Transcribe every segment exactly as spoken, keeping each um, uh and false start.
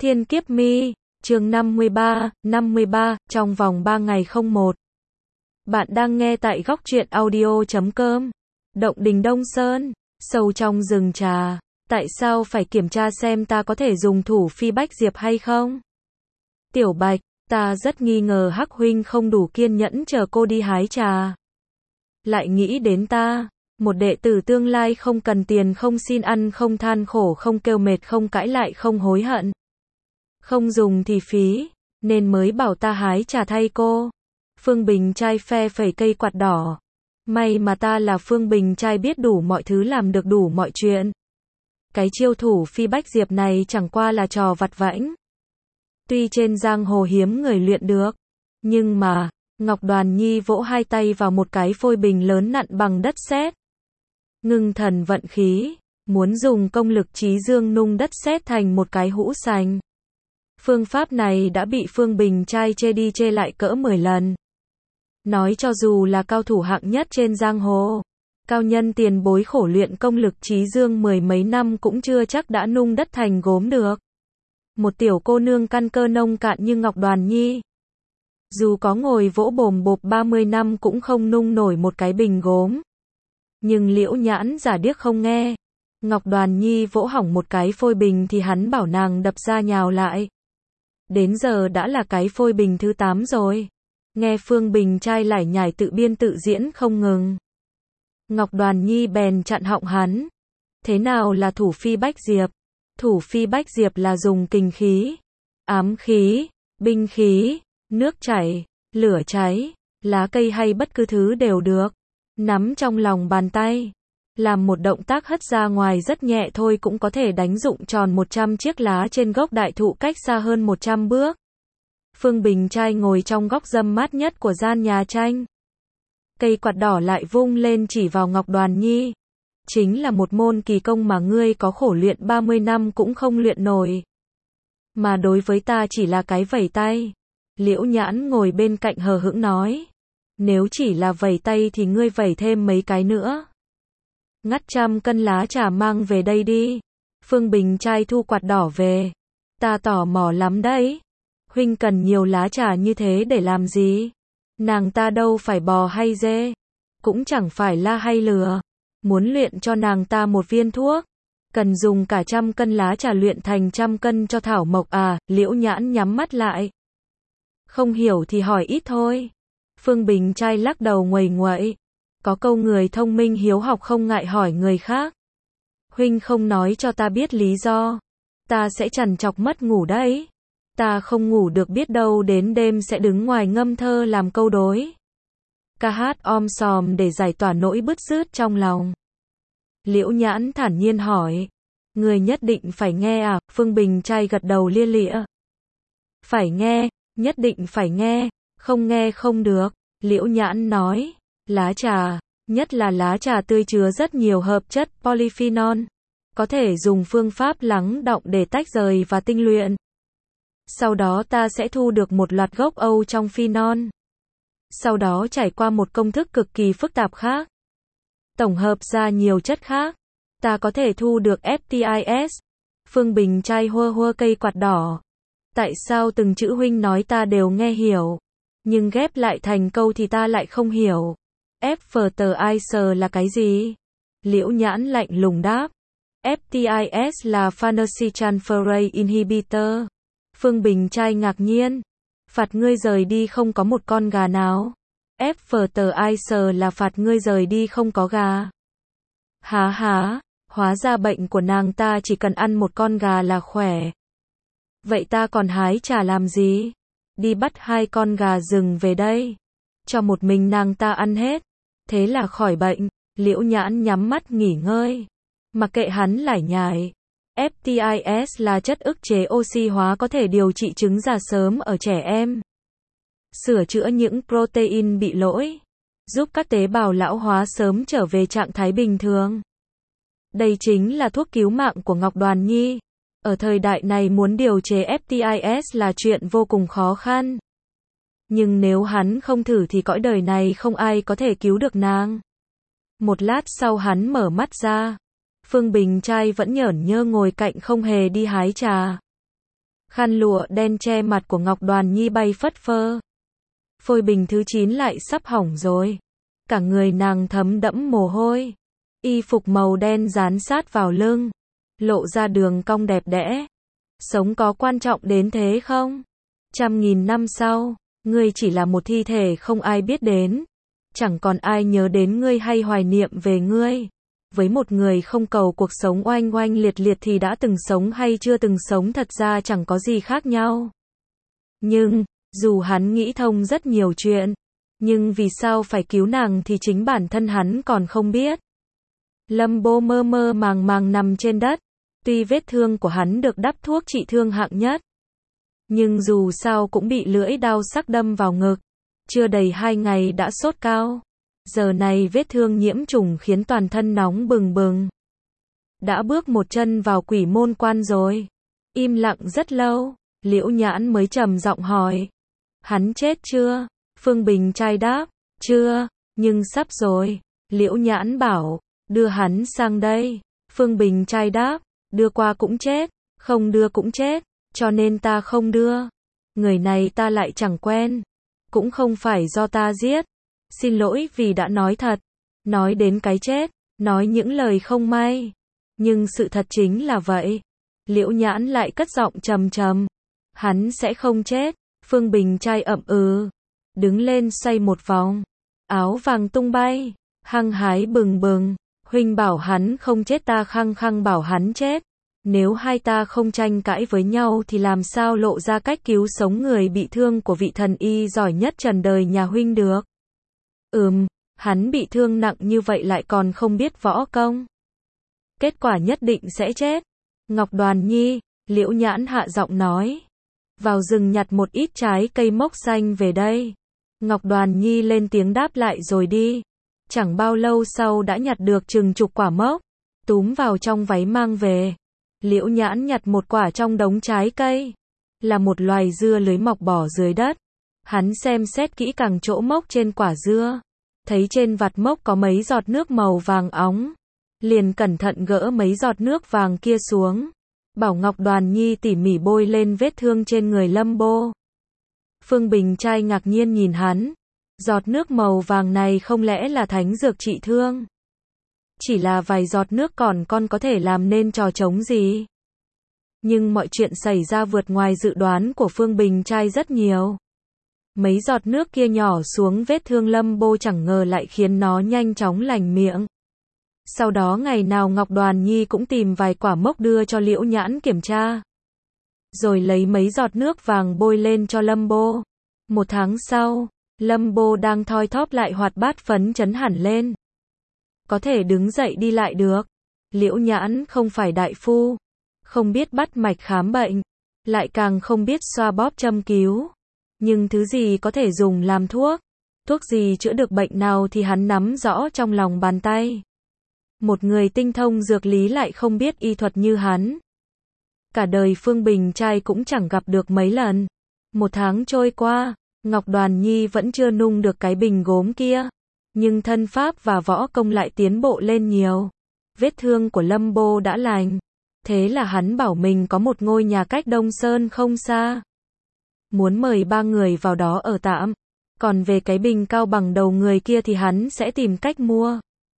Thiên kiếp mi, chương năm mươi ba, năm mươi ba, trong vòng ba ngày không một. Bạn đang nghe tại góc truyện audio chấm com. Động Đình Đông Sơn, sâu trong rừng trà, tại sao phải kiểm tra xem ta có thể dùng thủ phi bách diệp hay không? Tiểu Bạch, ta rất nghi ngờ Hắc huynh không đủ kiên nhẫn chờ cô đi hái trà. Lại nghĩ đến ta, một đệ tử tương lai không cần tiền, không xin ăn, không than khổ, không kêu mệt, không cãi lại, không hối hận. Không dùng thì phí, nên mới bảo ta hái trà thay cô. Phương Bình trai phe phẩy cây quạt đỏ. May mà ta là Phương Bình trai, biết đủ mọi thứ, làm được đủ mọi chuyện. Cái chiêu thủ phi bách diệp này chẳng qua là trò vặt vãnh. Tuy trên giang hồ hiếm người luyện được, nhưng mà, Ngọc Đoàn Nhi vỗ hai tay vào một cái phôi bình lớn nặn bằng đất sét. Ngưng thần vận khí, muốn dùng công lực trí dương nung đất sét thành một cái hũ sành. Phương pháp này đã bị Phương Bình trai chê đi chê lại cỡ mười lần. Nói cho dù là cao thủ hạng nhất trên giang hồ, cao nhân tiền bối khổ luyện công lực trí dương mười mấy năm cũng chưa chắc đã nung đất thành gốm được. Một tiểu cô nương căn cơ nông cạn như Ngọc Đoàn Nhi, dù có ngồi vỗ bồm bộp ba mươi năm cũng không nung nổi một cái bình gốm. Nhưng Liễu Nhãn giả điếc không nghe. Ngọc Đoàn Nhi vỗ hỏng một cái phôi bình thì hắn bảo nàng đập ra nhào lại. Đến giờ đã là cái phôi bình thứ tám rồi. Nghe Phương Bình trai lải nhải tự biên tự diễn không ngừng. Ngọc Đoàn Nhi bèn chặn họng hắn. Thế nào là thủ phi bách diệp? Thủ phi bách diệp là dùng kình khí, ám khí, binh khí, nước chảy, lửa cháy, lá cây hay bất cứ thứ đều được. Nắm trong lòng bàn tay, làm một động tác hất ra ngoài rất nhẹ thôi cũng có thể đánh rụng tròn một trăm chiếc lá trên gốc đại thụ cách xa hơn một trăm bước. Phương Bình trai ngồi trong góc râm mát nhất của gian nhà tranh. Cây quạt đỏ lại vung lên chỉ vào Ngọc Đoàn Nhi. Chính là một môn kỳ công mà ngươi có khổ luyện ba mươi năm cũng không luyện nổi. Mà đối với ta chỉ là cái vẩy tay. Liễu Nhãn ngồi bên cạnh hờ hững nói. Nếu chỉ là vẩy tay thì ngươi vẩy thêm mấy cái nữa. Ngắt trăm cân lá trà mang về đây đi. Phương Bình trai thu quạt đỏ về. Ta tò mò lắm đấy. Huynh cần nhiều lá trà như thế để làm gì? Nàng ta đâu phải bò hay dê, cũng chẳng phải la hay lừa. Muốn luyện cho nàng ta một viên thuốc, cần dùng cả trăm cân lá trà luyện thành trăm cân cho thảo mộc à? Liễu Nhãn nhắm mắt lại. Không hiểu thì hỏi ít thôi. Phương Bình trai lắc đầu nguầy nguậy. Có câu người thông minh hiếu học không ngại hỏi người khác. Huynh không nói cho ta biết lý do, ta sẽ trằn trọc mất ngủ đấy. Ta không ngủ được, biết đâu đến đêm sẽ đứng ngoài ngâm thơ làm câu đối. Ca hát om sòm để giải tỏa nỗi bứt rứt trong lòng. Liễu Nhãn thản nhiên hỏi. Người nhất định phải nghe à? Phương Bình trai gật đầu lia lịa. Phải nghe, nhất định phải nghe, không nghe không được. Liễu Nhãn nói. Lá trà, nhất là lá trà tươi chứa rất nhiều hợp chất polyphenol. Có thể dùng phương pháp lắng đọng để tách rời và tinh luyện. Sau đó ta sẽ thu được một loạt gốc Âu trong phenol. Sau đó trải qua một công thức cực kỳ phức tạp khác. Tổng hợp ra nhiều chất khác. Ta có thể thu được ép tê i ét. Phương Bình trai hua hua cây quạt đỏ. Tại sao từng chữ huynh nói ta đều nghe hiểu, nhưng ghép lại thành câu thì ta lại không hiểu. ép tê i ét là cái gì? Liễu Nhãn lạnh lùng đáp. ép tê i ét là Farnesy Transferase Inhibitor. Phương Bình trai ngạc nhiên. Phạt ngươi rời đi không có một con gà nào. ép tê i ét là phạt ngươi rời đi không có gà. Há há, hóa ra bệnh của nàng ta chỉ cần ăn một con gà là khỏe. Vậy ta còn hái trà làm gì? Đi bắt hai con gà rừng về đây, cho một mình nàng ta ăn hết. Thế là khỏi bệnh. Liễu Nhãn nhắm mắt nghỉ ngơi. Mặc kệ hắn lải nhải. ép tê i ét là chất ức chế oxy hóa có thể điều trị chứng già sớm ở trẻ em. Sửa chữa những protein bị lỗi. Giúp các tế bào lão hóa sớm trở về trạng thái bình thường. Đây chính là thuốc cứu mạng của Ngọc Đoàn Nhi. Ở thời đại này muốn điều chế ép tê i ét là chuyện vô cùng khó khăn. Nhưng nếu hắn không thử thì cõi đời này không ai có thể cứu được nàng. Một lát sau hắn mở mắt ra. Phương Bình trai vẫn nhởn nhơ ngồi cạnh không hề đi hái trà. Khăn lụa đen che mặt của Ngọc Đoàn Nhi bay phất phơ. Phôi bình thứ chín lại sắp hỏng rồi. Cả người nàng thấm đẫm mồ hôi. Y phục màu đen dán sát vào lưng, lộ ra đường cong đẹp đẽ. Sống có quan trọng đến thế không? Trăm nghìn năm sau, ngươi chỉ là một thi thể không ai biết đến. Chẳng còn ai nhớ đến ngươi hay hoài niệm về ngươi. Với một người không cầu cuộc sống oanh oanh liệt liệt thì đã từng sống hay chưa từng sống thật ra chẳng có gì khác nhau. Nhưng, dù hắn nghĩ thông rất nhiều chuyện, nhưng vì sao phải cứu nàng thì chính bản thân hắn còn không biết. Lâm Bô mơ mơ màng màng nằm trên đất. Tuy vết thương của hắn được đắp thuốc trị thương hạng nhất, nhưng dù sao cũng bị lưỡi đao sắc đâm vào ngực. Chưa đầy hai ngày đã sốt cao. Giờ này vết thương nhiễm trùng khiến toàn thân nóng bừng bừng. Đã bước một chân vào quỷ môn quan rồi. Im lặng rất lâu, Liễu Nhãn mới trầm giọng hỏi. Hắn chết chưa? Phương Bình trai đáp. Chưa, nhưng sắp rồi. Liễu Nhãn bảo. Đưa hắn sang đây. Phương Bình trai đáp. Đưa qua cũng chết, không đưa cũng chết, cho nên ta không đưa. Người này ta lại chẳng quen. Cũng không phải do ta giết. Xin lỗi vì đã nói thật. Nói đến cái chết, nói những lời không may. Nhưng sự thật chính là vậy. Liễu Nhãn lại cất giọng trầm trầm. Hắn sẽ không chết. Phương Bình trai ậm ừ. Đứng lên xoay một vòng. Áo vàng tung bay. Hăng hái bừng bừng. Huynh bảo hắn không chết, ta khăng khăng bảo hắn chết. Nếu hai ta không tranh cãi với nhau thì làm sao lộ ra cách cứu sống người bị thương của vị thần y giỏi nhất trần đời nhà huynh được. Ừm, hắn bị thương nặng như vậy lại còn không biết võ công. Kết quả nhất định sẽ chết. Ngọc Đoàn Nhi, Liễu Nhãn hạ giọng nói. Vào rừng nhặt một ít trái cây mốc xanh về đây. Ngọc Đoàn Nhi lên tiếng đáp lại rồi đi. Chẳng bao lâu sau đã nhặt được chừng chục quả mốc, túm vào trong váy mang về. Liễu Nhãn nhặt một quả trong đống trái cây, là một loài dưa lưới mọc bỏ dưới đất. Hắn xem xét kỹ càng chỗ mốc trên quả dưa, thấy trên vạt mốc có mấy giọt nước màu vàng óng, liền cẩn thận gỡ mấy giọt nước vàng kia xuống, bảo Ngọc Đoàn Nhi tỉ mỉ bôi lên vết thương trên người Lâm Bô. Phương Bình trai ngạc nhiên nhìn hắn. Giọt nước màu vàng này không lẽ là thánh dược trị thương? Chỉ là vài giọt nước còn con có thể làm nên trò trống gì? Nhưng mọi chuyện xảy ra vượt ngoài dự đoán của Phương Bình trai rất nhiều. Mấy giọt nước kia nhỏ xuống vết thương Lâm Bô chẳng ngờ lại khiến nó nhanh chóng lành miệng. Sau đó ngày nào Ngọc Đoàn Nhi cũng tìm vài quả mốc đưa cho Liễu Nhãn kiểm tra. Rồi lấy mấy giọt nước vàng bôi lên cho Lâm Bô. Một tháng sau, Lâm Bô đang thoi thóp lại hoạt bát phấn chấn hẳn lên. Có thể đứng dậy đi lại được. Liễu Nhãn không phải đại phu, không biết bắt mạch khám bệnh, lại càng không biết xoa bóp châm cứu. Nhưng thứ gì có thể dùng làm thuốc, thuốc gì chữa được bệnh nào thì hắn nắm rõ trong lòng bàn tay. Một người tinh thông dược lý lại không biết y thuật như hắn. Cả đời Phương Bình trai cũng chẳng gặp được mấy lần. Một tháng trôi qua, Ngọc Đoàn Nhi vẫn chưa nung được cái bình gốm kia. Nhưng thân pháp và võ công lại tiến bộ lên nhiều. Vết thương của Lâm Bô đã lành. Thế là hắn bảo mình có một ngôi nhà cách Đông Sơn không xa. Muốn mời ba người vào đó ở tạm. Còn về cái bình cao bằng đầu người kia thì hắn sẽ tìm cách mua.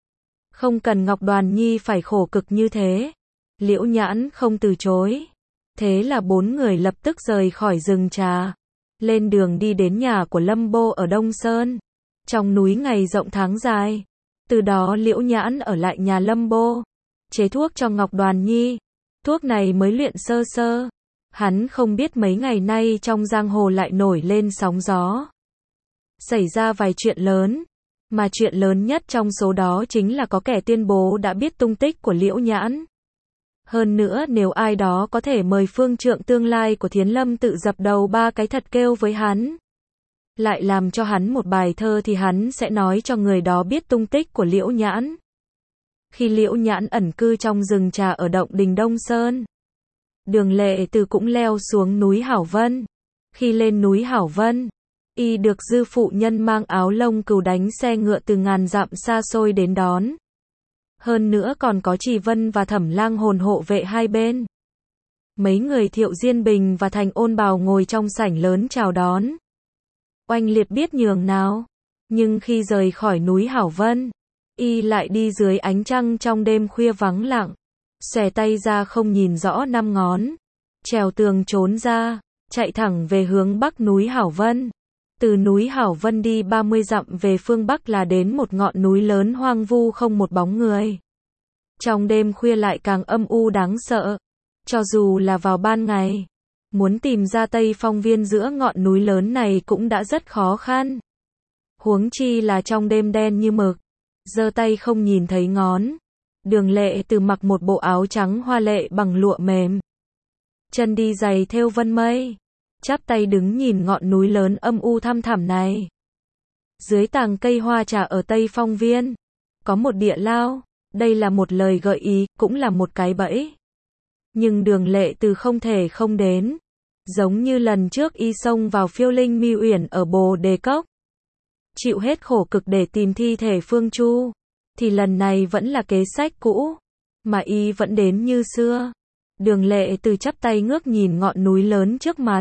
Không cần Ngọc Đoàn Nhi phải khổ cực như thế. Liễu Nhãn không từ chối. Thế là bốn người lập tức rời khỏi rừng trà. Lên đường đi đến nhà của Lâm Bô ở Đông Sơn. Trong núi ngày rộng tháng dài. Từ đó Liễu Nhãn ở lại nhà Lâm Bô. Chế thuốc cho Ngọc Đoàn Nhi. Thuốc này mới luyện sơ sơ. Hắn không biết mấy ngày nay trong giang hồ lại nổi lên sóng gió. Xảy ra vài chuyện lớn. Mà chuyện lớn nhất trong số đó chính là có kẻ tuyên bố đã biết tung tích của Liễu Nhãn. Hơn nữa nếu ai đó có thể mời phương trượng tương lai của Thiến Lâm tự dập đầu ba cái thật kêu với hắn. Lại làm cho hắn một bài thơ thì hắn sẽ nói cho người đó biết tung tích của Liễu Nhãn. Khi Liễu Nhãn ẩn cư trong rừng trà ở động đình Đông Sơn, Đường Lệ Từ cũng leo xuống núi Hảo Vân. Khi lên núi Hảo Vân, y được dư phụ nhân mang áo lông cừu đánh xe ngựa từ ngàn dặm xa xôi đến đón. Hơn nữa còn có Trì Vân và Thẩm Lang Hồn hộ vệ hai bên. Mấy người Thiệu Diên Bình và Thành Ôn Bào ngồi trong sảnh lớn chào đón. Oanh Liệt biết nhường nào, nhưng khi rời khỏi núi Hảo Vân, y lại đi dưới ánh trăng trong đêm khuya vắng lặng, xòe tay ra không nhìn rõ năm ngón, trèo tường trốn ra, chạy thẳng về hướng bắc núi Hảo Vân. Từ núi Hảo Vân đi ba mươi dặm về phương bắc là đến một ngọn núi lớn hoang vu không một bóng người. Trong đêm khuya lại càng âm u đáng sợ. Cho dù là vào ban ngày, muốn tìm ra Tây Phong Viên giữa ngọn núi lớn này cũng đã rất khó khăn. Huống chi là trong đêm đen như mực, giơ tay không nhìn thấy ngón. Đường Lệ Từ mặc một bộ áo trắng hoa lệ bằng lụa mềm, chân đi giày thêu vân mây, chắp tay đứng nhìn ngọn núi lớn âm u thăm thẳm này. Dưới tàng cây hoa trà ở Tây Phong Viên, có một địa lao, đây là một lời gợi ý, cũng là một cái bẫy. Nhưng Đường Lệ Từ không thể không đến, giống như lần trước y xông vào Phiêu Linh Mi Uyển ở Bồ Đề Cốc, chịu hết khổ cực để tìm thi thể Phương Chu, thì lần này vẫn là kế sách cũ, mà y vẫn đến như xưa. Đường Lệ Từ chắp tay ngước nhìn ngọn núi lớn trước mặt.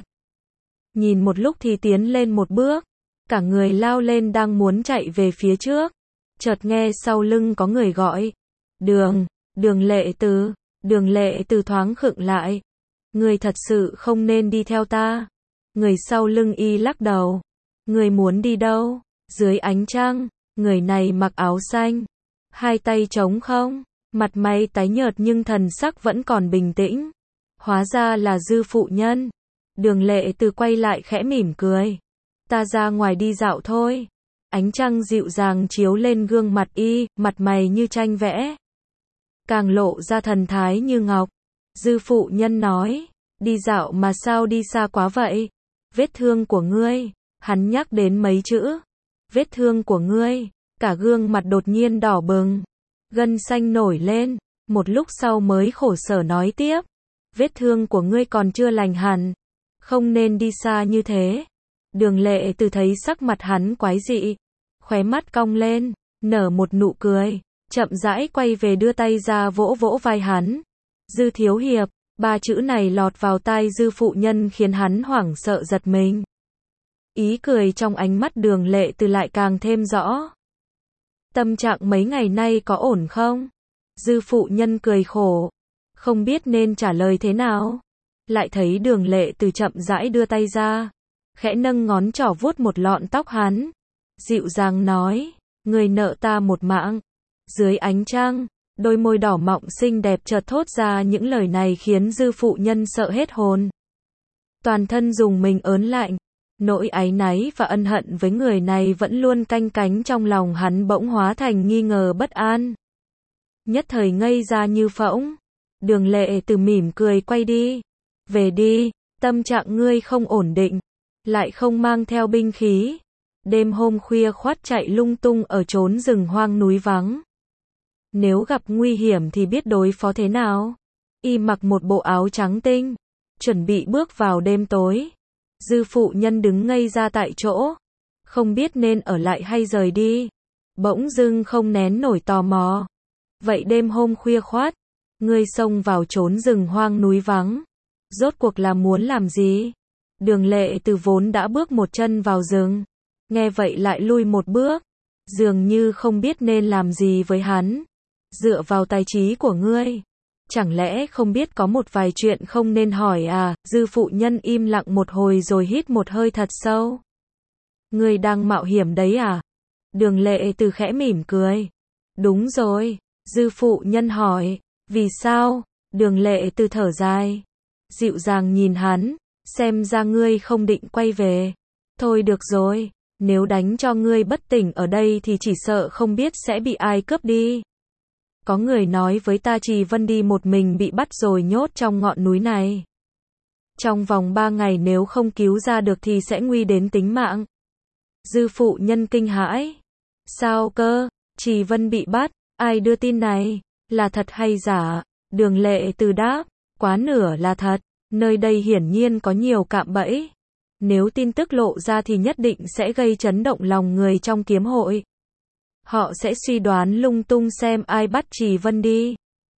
Nhìn một lúc thì tiến lên một bước, cả người lao lên đang muốn chạy về phía trước. Chợt nghe sau lưng có người gọi. Đường, Đường Lệ Từ, Đường Lệ Từ thoáng khựng lại. Người thật sự không nên đi theo ta. Người sau lưng y lắc đầu. Người muốn đi đâu? Dưới ánh trăng, người này mặc áo xanh, hai tay trống không, mặt mày tái nhợt nhưng thần sắc vẫn còn bình tĩnh. Hóa ra là Dư phụ nhân. Đường Lệ Từ quay lại khẽ mỉm cười. Ta ra ngoài đi dạo thôi. Ánh trăng dịu dàng chiếu lên gương mặt y, mặt mày như tranh vẽ, càng lộ ra thần thái như ngọc. Dư phụ nhân nói, đi dạo mà sao đi xa quá vậy? Vết thương của ngươi, hắn nhắc đến mấy chữ. Vết thương của ngươi, cả gương mặt đột nhiên đỏ bừng, gân xanh nổi lên, một lúc sau mới khổ sở nói tiếp. Vết thương của ngươi còn chưa lành hẳn, không nên đi xa như thế. Đường Lệ Từ thấy sắc mặt hắn quái dị, khóe mắt cong lên, nở một nụ cười, chậm rãi quay về đưa tay ra vỗ vỗ vai hắn. Dư thiếu hiệp, ba chữ này lọt vào tai Dư phụ nhân khiến hắn hoảng sợ giật mình. Ý cười trong ánh mắt Đường Lệ Từ lại càng thêm rõ. Tâm trạng mấy ngày nay có ổn không? Dư phụ nhân cười khổ, không biết nên trả lời thế nào. Lại thấy Đường Lệ Từ chậm rãi đưa tay ra, khẽ nâng ngón trỏ vuốt một lọn tóc hắn, dịu dàng nói, người nợ ta một mạng. Dưới ánh trăng, đôi môi đỏ mọng xinh đẹp chợt thốt ra những lời này khiến Dư phụ nhân sợ hết hồn. Toàn thân dùng mình ớn lạnh, nỗi áy náy và ân hận với người này vẫn luôn canh cánh trong lòng hắn bỗng hóa thành nghi ngờ bất an. Nhất thời ngây ra như phỗng. Đường Lệ Từ mỉm cười quay đi. Về đi, tâm trạng ngươi không ổn định, lại không mang theo binh khí. Đêm hôm khuya khoắt chạy lung tung ở chốn rừng hoang núi vắng. Nếu gặp nguy hiểm thì biết đối phó thế nào? Y mặc một bộ áo trắng tinh, chuẩn bị bước vào đêm tối. Dư phụ nhân đứng ngây ra tại chỗ, không biết nên ở lại hay rời đi. Bỗng dưng không nén nổi tò mò. Vậy đêm hôm khuya khoắt, ngươi xông vào chốn rừng hoang núi vắng, rốt cuộc là muốn làm gì? Đường Lệ Từ vốn đã bước một chân vào rừng, nghe vậy lại lui một bước, dường như không biết nên làm gì với hắn. Dựa vào tài trí của ngươi, chẳng lẽ không biết có một vài chuyện không nên hỏi à? Dư phụ nhân im lặng một hồi rồi hít một hơi thật sâu. Ngươi đang mạo hiểm đấy à? Đường Lệ Từ khẽ mỉm cười. Đúng rồi. Dư phụ nhân hỏi. Vì sao? Đường Lệ Từ thở dài, dịu dàng nhìn hắn, xem ra ngươi không định quay về. Thôi được rồi, nếu đánh cho ngươi bất tỉnh ở đây thì chỉ sợ không biết sẽ bị ai cướp đi. Có người nói với ta Trì Vân đi một mình bị bắt rồi nhốt trong ngọn núi này. Trong vòng ba ngày nếu không cứu ra được thì sẽ nguy đến tính mạng. Dư phụ nhân kinh hãi. Sao cơ? Trì Vân bị bắt, ai đưa tin này? Là thật hay giả? Đường Lệ Từ đáp, quá nửa là thật, nơi đây hiển nhiên có nhiều cạm bẫy. Nếu tin tức lộ ra thì nhất định sẽ gây chấn động lòng người trong kiếm hội. Họ sẽ suy đoán lung tung xem ai bắt Trì Vân đi.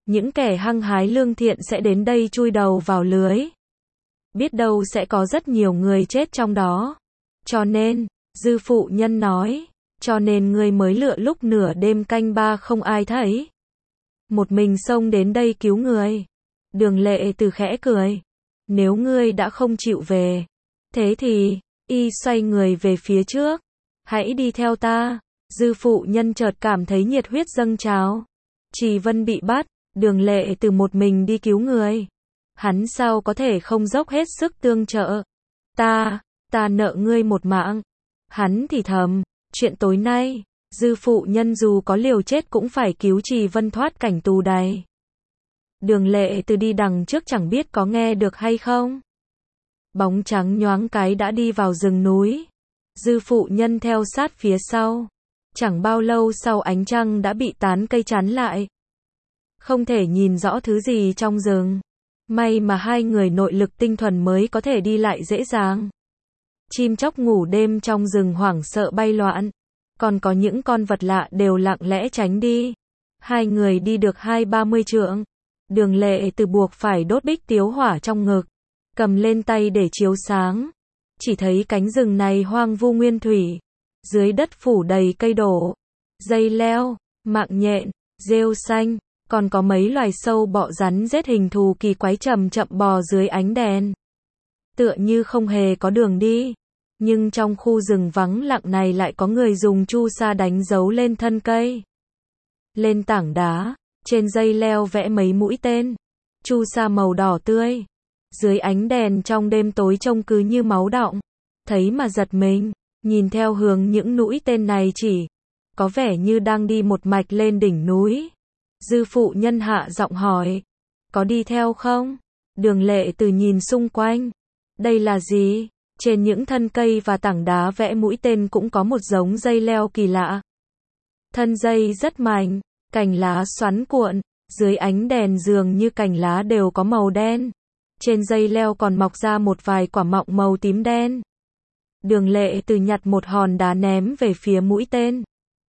những kẻ hăng hái lương thiện sẽ đến đây chui đầu vào lưới. Biết đâu sẽ có rất nhiều người chết trong đó. Cho nên, Dư phụ nhân nói, cho nên ngươi mới lựa lúc nửa đêm canh ba không ai thấy. Một mình xông đến đây cứu người. Đường Lệ Từ khẽ cười. Nếu ngươi đã không chịu về, thế thì, y xoay người về phía trước. Hãy đi theo ta. Dư phụ nhân chợt cảm thấy nhiệt huyết dâng trào. Trì Vân bị bắt, Đường Lệ Từ một mình đi cứu người. Hắn sao có thể không dốc hết sức tương trợ. Ta, ta nợ ngươi một mạng. Hắn thì thầm, chuyện tối nay, Dư phụ nhân dù có liều chết cũng phải cứu Trì Vân thoát cảnh tù đày. Đường Lệ Từ đi đằng trước chẳng biết có nghe được hay không. Bóng trắng nhoáng cái đã đi vào rừng núi. Dư phụ nhân theo sát phía sau. Chẳng bao lâu sau ánh trăng đã bị tán cây chắn lại. Không thể nhìn rõ thứ gì trong rừng. May mà hai người nội lực tinh thuần mới có thể đi lại dễ dàng. Chim chóc ngủ đêm trong rừng hoảng sợ bay loạn. Còn có những con vật lạ đều lặng lẽ tránh đi. Hai người đi được hai ba mươi trượng. Đường Lệ Từ buộc phải đốt bích tiếu hỏa trong ngực. Cầm lên tay để chiếu sáng. Chỉ thấy cánh rừng này hoang vu nguyên thủy. Dưới đất phủ đầy cây đổ, dây leo, mạng nhện, rêu xanh. Còn có mấy loài sâu bọ rắn rết hình thù kỳ quái chậm chậm bò dưới ánh đèn. Tựa như không hề có đường đi. Nhưng trong khu rừng vắng lặng này lại có người dùng chu sa đánh dấu lên thân cây. Lên tảng đá, trên dây leo vẽ mấy mũi tên. Chu sa màu đỏ tươi. Dưới ánh đèn trong đêm tối trông cứ như máu đọng. Thấy mà giật mình, nhìn theo hướng những mũi tên này chỉ. Có vẻ như đang đi một mạch lên đỉnh núi. Dư phụ nhân hạ giọng hỏi. Có đi theo không? Đường Lệ Từ nhìn xung quanh. Đây là gì? Trên những thân cây và tảng đá vẽ mũi tên cũng có một giống dây leo kỳ lạ. Thân dây rất mảnh, cành lá xoắn cuộn, dưới ánh đèn dường như cành lá đều có màu đen. Trên dây leo còn mọc ra một vài quả mọng màu tím đen. Đường Lệ Từ nhặt một hòn đá ném về phía mũi tên.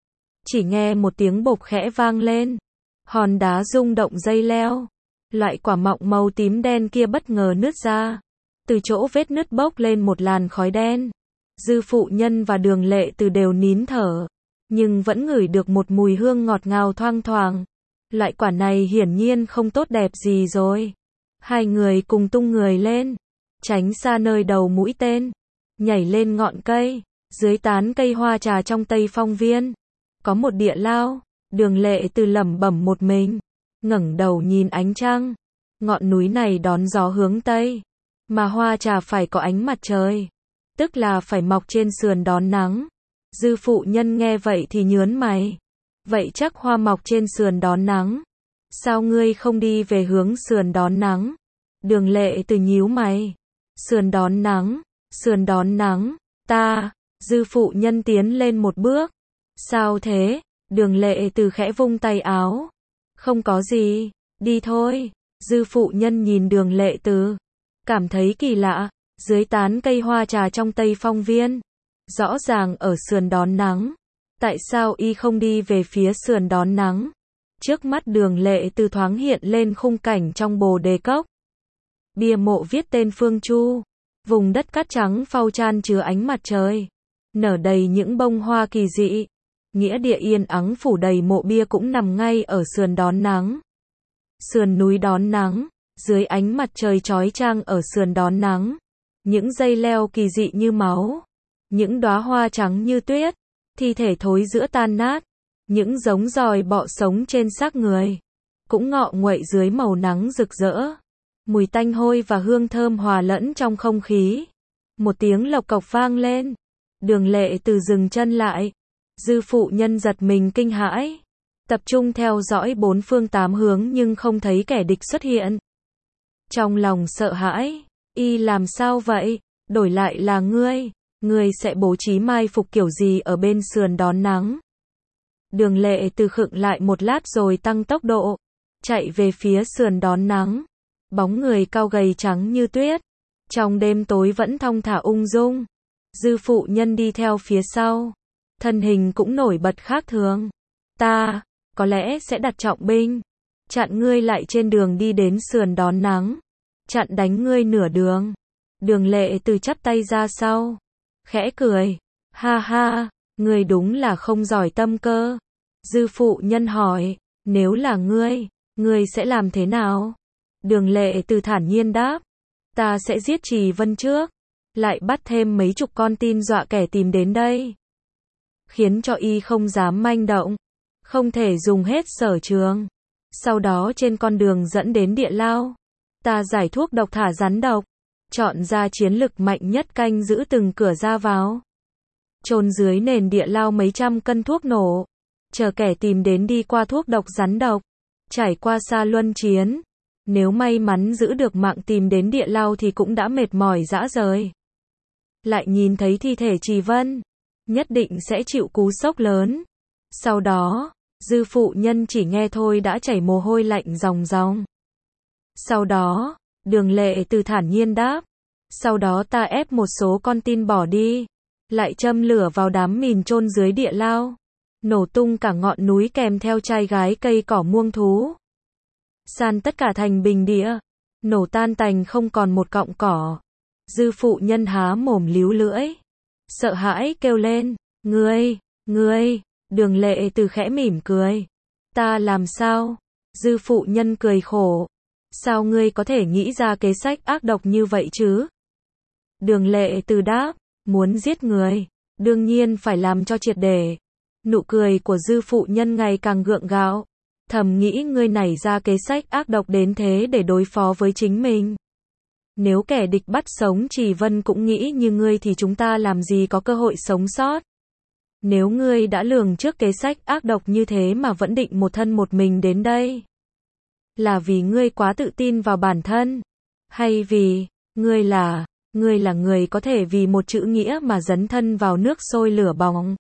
Chỉ nghe một tiếng bộp khẽ vang lên. Hòn đá rung động dây leo. Loại quả mọng màu tím đen kia bất ngờ nứt ra. Từ chỗ vết nứt bốc lên một làn khói đen. Dư phụ nhân và Đường Lệ Từ đều nín thở. Nhưng vẫn ngửi được một mùi hương ngọt ngào thoang thoảng. Loại quả này hiển nhiên không tốt đẹp gì rồi. Hai người cùng tung người lên. Tránh xa nơi đầu mũi tên. Nhảy lên ngọn cây. Dưới tán cây hoa trà trong Tây Phong Viên. Có một địa lao. Đường Lệ Từ lẩm bẩm một mình. Ngẩng đầu nhìn ánh trăng. Ngọn núi này đón gió hướng Tây. Mà hoa trà phải có ánh mặt trời. Tức là phải mọc trên sườn đón nắng. Dư phụ nhân nghe vậy thì nhớn mày. Vậy chắc hoa mọc trên sườn đón nắng. Sao ngươi không đi về hướng sườn đón nắng? Đường Lệ Từ nhíu mày. Sườn đón nắng, sườn đón nắng, ta. Dư phụ nhân tiến lên một bước. Sao thế? Đường Lệ Từ khẽ vung tay áo. Không có gì, đi thôi. Dư phụ nhân nhìn Đường Lệ Từ. Cảm thấy kỳ lạ, dưới tán cây hoa trà trong Tây Phong Viên. Rõ ràng ở sườn đón nắng. Tại sao y không đi về phía sườn đón nắng? Trước mắt Đường Lệ Từ thoáng hiện lên khung cảnh trong Bồ Đề Cốc. Bia mộ viết tên Phương Chu. Vùng đất cát trắng phau chan chứa ánh mặt trời. Nở đầy những bông hoa kỳ dị. Nghĩa địa yên ắng phủ đầy mộ bia cũng nằm ngay ở sườn đón nắng. Sườn núi đón nắng. Dưới ánh mặt trời chói chang ở sườn đón nắng. Những dây leo kỳ dị như máu. Những đóa hoa trắng như tuyết. Thi thể thối giữa tan nát. Những giống giòi bọ sống trên xác người. Cũng ngọ nguậy dưới màu nắng rực rỡ. Mùi tanh hôi và hương thơm hòa lẫn trong không khí. Một tiếng lộc cộc vang lên. Đường Lệ Từ dừng chân lại. Dư phụ nhân giật mình kinh hãi. Tập trung theo dõi bốn phương tám hướng nhưng không thấy kẻ địch xuất hiện. Trong lòng sợ hãi. Y làm sao vậy? Đổi lại là ngươi. Ngươi sẽ bố trí mai phục kiểu gì ở bên sườn đón nắng? Đường Lệ Từ khựng lại một lát rồi tăng tốc độ. Chạy về phía sườn đón nắng. Bóng người cao gầy trắng như tuyết. Trong đêm tối vẫn thong thả ung dung. Dư phụ nhân đi theo phía sau. Thân hình cũng nổi bật khác thường. Ta, có lẽ sẽ đặt trọng binh. chặn ngươi lại trên đường đi đến sườn đón nắng, chặn đánh ngươi nửa đường. Đường Lệ Từ chắp tay ra sau, khẽ cười, ha ha, ngươi đúng là không giỏi tâm cơ. Dư phụ nhân hỏi, nếu là ngươi, ngươi sẽ làm thế nào? Đường Lệ Từ thản nhiên đáp, ta sẽ giết Trì Vân trước, lại bắt thêm mấy chục con tin dọa kẻ tìm đến đây, khiến cho y không dám manh động, không thể dùng hết sở trường. Sau đó trên con đường dẫn đến địa lao, ta giải thuốc độc thả rắn độc, chọn ra chiến lực mạnh nhất canh giữ từng cửa ra vào, chôn dưới nền địa lao mấy trăm cân thuốc nổ, chờ kẻ tìm đến đi qua thuốc độc rắn độc, trải qua xa luân chiến. Nếu may mắn giữ được mạng tìm đến địa lao thì cũng đã mệt mỏi rã rời. Lại nhìn thấy thi thể Trì Vân, nhất định sẽ chịu cú sốc lớn. Sau đó, dư phụ nhân chỉ nghe thôi đã chảy mồ hôi lạnh ròng ròng. Sau đó, Đường Lệ Từ thản nhiên đáp, sau đó ta ép một số con tin bỏ đi, lại châm lửa vào đám mìn chôn dưới địa lao, nổ tung cả ngọn núi kèm theo trai gái cây cỏ muông thú, san tất cả thành bình địa, nổ tan tành không còn một cọng cỏ. Dư phụ nhân há mồm líu lưỡi, sợ hãi kêu lên, ngươi, ngươi. Đường Lệ Từ khẽ mỉm cười, ta làm sao? Dư phụ nhân cười khổ, sao ngươi có thể nghĩ ra kế sách ác độc như vậy chứ? Đường Lệ Từ đáp, muốn giết người, đương nhiên phải làm cho triệt để. Nụ cười của dư phụ nhân ngày càng gượng gạo, thầm nghĩ ngươi nảy ra kế sách ác độc đến thế để đối phó với chính mình. Nếu kẻ địch bắt sống Trì Vân cũng nghĩ như ngươi thì chúng ta làm gì có cơ hội sống sót. Nếu ngươi đã lường trước kế sách ác độc như thế mà vẫn định một thân một mình đến đây, là vì ngươi quá tự tin vào bản thân, hay vì ngươi là ngươi là người có thể vì một chữ nghĩa mà dấn thân vào nước sôi lửa bỏng,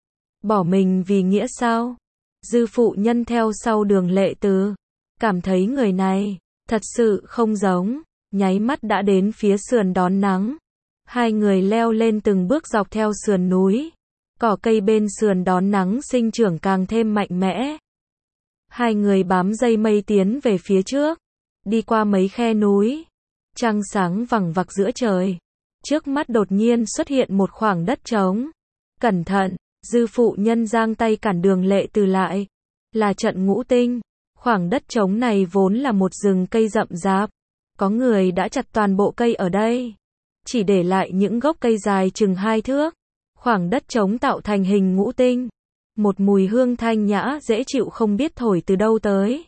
bỏ mình vì nghĩa sao? Dư phụ nhân theo sau Đường Lệ Từ, cảm thấy người này thật sự không giống, nháy mắt đã đến phía sườn đón nắng. Hai người leo lên từng bước dọc theo sườn núi. Cỏ cây bên sườn đón nắng sinh trưởng càng thêm mạnh mẽ. Hai người bám dây mây tiến về phía trước, đi qua mấy khe núi, trăng sáng vằng vặc giữa trời. Trước mắt đột nhiên xuất hiện một khoảng đất trống. Cẩn thận, dư phụ nhân giang tay cản Đường Lệ Từ lại. Là trận ngũ tinh. Khoảng đất trống này vốn là một rừng cây rậm rạp. Có người đã chặt toàn bộ cây ở đây, chỉ để lại những gốc cây dài chừng hai thước. Khoảng đất trống tạo thành hình ngũ tinh. Một mùi hương thanh nhã dễ chịu không biết thổi từ đâu tới,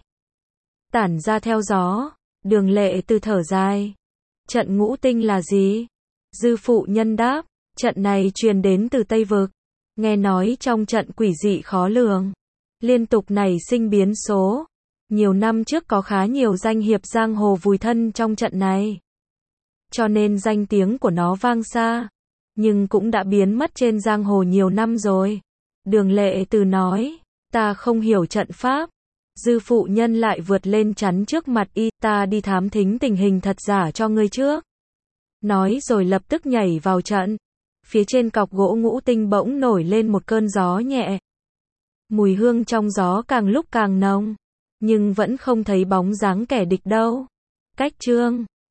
tản ra theo gió. Đường Lệ Từ thở dài. Trận ngũ tinh là gì? Dư phụ nhân đáp, trận này truyền đến từ Tây Vực. Nghe nói trong trận quỷ dị khó lường, liên tục nảy sinh biến số. Nhiều năm trước có khá nhiều danh hiệp giang hồ vùi thân trong trận này, cho nên danh tiếng của nó vang xa, nhưng cũng đã biến mất trên giang hồ nhiều năm rồi. Đường Lệ Từ nói, ta không hiểu trận pháp. Dư phụ nhân lại vượt lên chắn trước mặt y, ta đi thám thính tình hình thật giả cho ngươi trước. Nói rồi lập tức nhảy vào trận. Phía trên cọc gỗ ngũ tinh bỗng nổi lên một cơn gió nhẹ. Mùi hương trong gió càng lúc càng nồng, nhưng vẫn không thấy bóng dáng kẻ địch đâu. Cách chương